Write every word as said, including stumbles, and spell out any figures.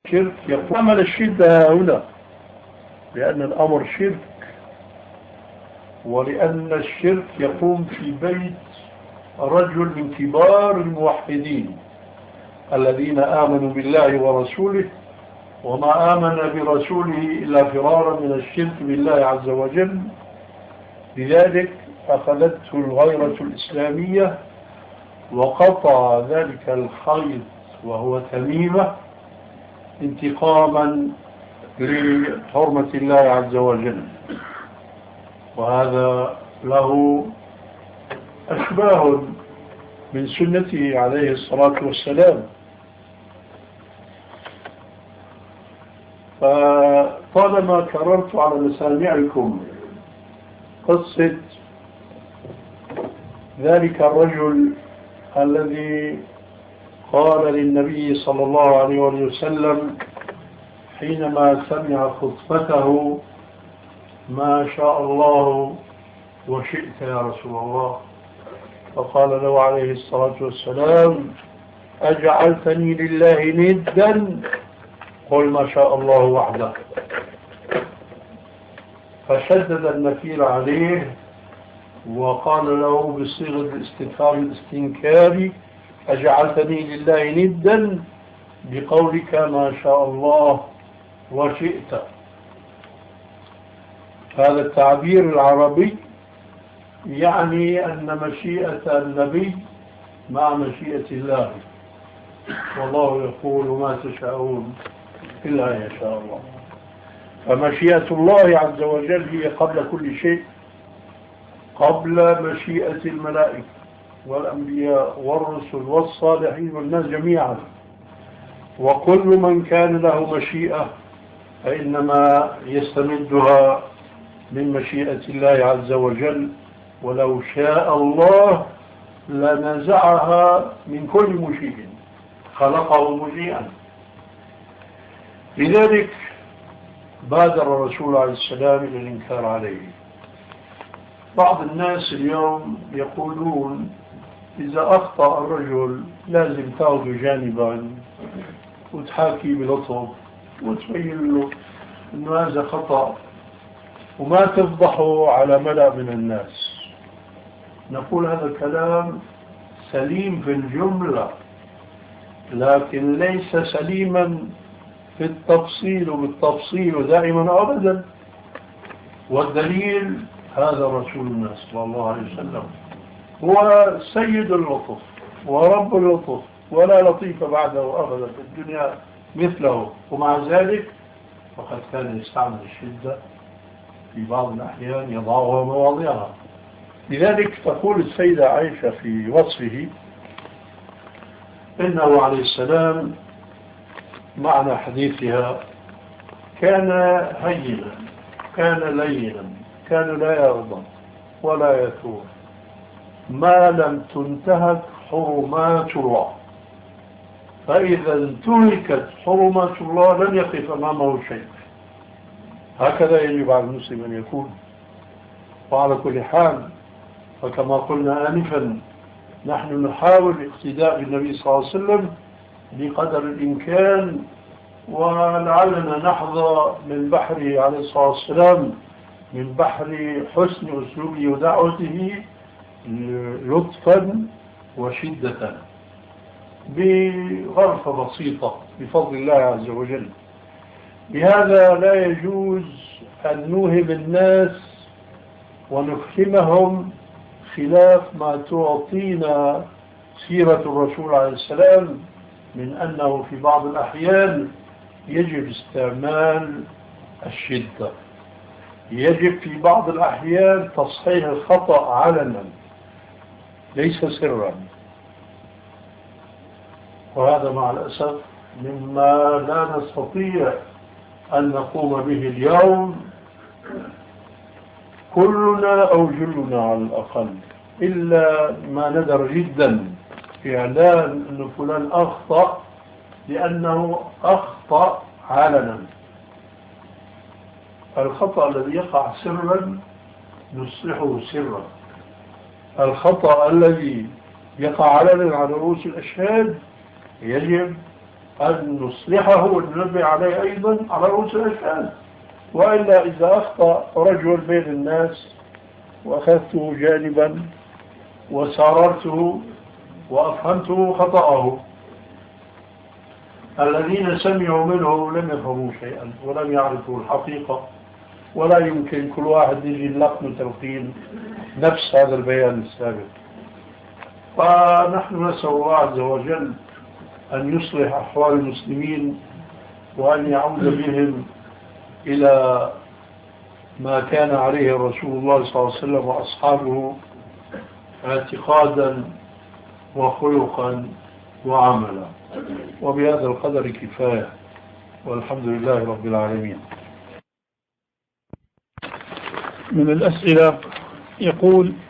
شرك يقوم عمل الشدة هنا لأن الأمر شرك، ولأن الشرك يقوم في بيت رجل من كبار الموحدين الذين آمنوا بالله ورسوله، وما آمن برسوله إلا فرارا من الشرك بالله عز وجل. لذلك أخذته الغيرة الإسلامية وقطع ذلك الخيط وهو تميمة انتقاما لحرمة الله عز وجل، وهذا له أشباه من سنته عليه الصلاة والسلام. فطالما كررت على مسامعكم قصة ذلك الرجل الذي قال للنبي صلى الله عليه وسلم حينما سمع خطبته: ما شاء الله وشئت يا رسول الله، فقال له عليه الصلاة والسلام: أجعلتني لله ندا؟ قل ما شاء الله وحده. فشدد النكير عليه وقال له بصيغة الاستفهام الاستنكاري: أجعلتني لله ندا بقولك ما شاء الله وشئت. هذا التعبير العربي يعني أن مشيئة النبي مع مشيئة الله، والله يقول ما تشاءون إلا أن يشاء الله. فمشيئة الله عز وجل هي قبل كل شيء، قبل مشيئة الملائكة والأنبياء والرسل والصالحين والناس جميعا. وكل من كان له مشيئة فإنما يستمدها من مشيئة الله عز وجل، ولو شاء الله لنزعها من كل مشيء خلقه مشيئا. لذلك بادر الرسول عليه السلام إلى الإنكار عليه. بعض الناس اليوم يقولون إذا أخطأ الرجل لازم تأخذ جانبا وتحاكي بلطف وتبين له أنه هذا خطأ وما تفضحه على ملأ من الناس. نقول هذا الكلام سليم في الجملة، لكن ليس سليما في التفصيل وبالتفصيل دائما أبدا. والدليل هذا رسولنا صلى الله عليه وسلم هو سيد اللطف ورب اللطف، ولا لطيف بعده أبدا في الدنيا مثله، ومع ذلك فقد كان يستعمل الشدة في بعض الأحيان يضعها مواضعها. لذلك تقول السيدة عائشة في وصفه إنه عليه السلام معنى حديثها كان هينا، كان لينا، كان لا يغضب ولا يثور ما لم تنتهك حرمات الله، فإذا انتهكت حرمات الله لن يقف أمامه شيء. هكذا يجب على المسلم أن يكون. وعلى كل حال فكما قلنا آنفا نحن نحاول اقتداء بالنبي صلى الله عليه وسلم بقدر الإمكان، ولعلنا نحظى من بحره عليه الصلاة والسلام، من بحر حسن أسلوبه ودعوته لطفا وشدة بغرفة بسيطة بفضل الله عز وجل. بهذا لا يجوز أن نوهم الناس ونفهمهم خلاف ما تعطينا سيرة الرسول عليه السلام من أنه في بعض الأحيان يجب استعمال الشدة، يجب في بعض الأحيان تصحيح الخطأ علنا ليس سرا. وهذا مع الأسف مما لا نستطيع أن نقوم به اليوم كلنا أو جلنا على الأقل، إلا ما ندر جدا في إعلان أن فلان أخطأ لأنه أخطأ علنا. الخطأ الذي يقع سرا نصلحه سرا، الخطأ الذي يقع علنا على رؤوس الأشهاد يجب أن نصلحه وننبه عليه أيضا على رؤوس الأشهاد. وإلا إذا أخطأ رجل بين الناس وأخذته جانبا وساررته وأفهمته خطأه، الذين سمعوا منه لم يفهموا شيئا ولم يعرفوا الحقيقة، ولا يمكن كل واحد يجي يلقن تلقين نفس هذا البيان السابق. فنحن نسأل الله عز وجل أن يصلح أحوال المسلمين وأن يعود بهم إلى ما كان عليه رسول الله صلى الله عليه وسلم وأصحابه اعتقادا وخلقا وعملا. وبهذا القدر كفاية، والحمد لله رب العالمين. من الأسئلة يقول: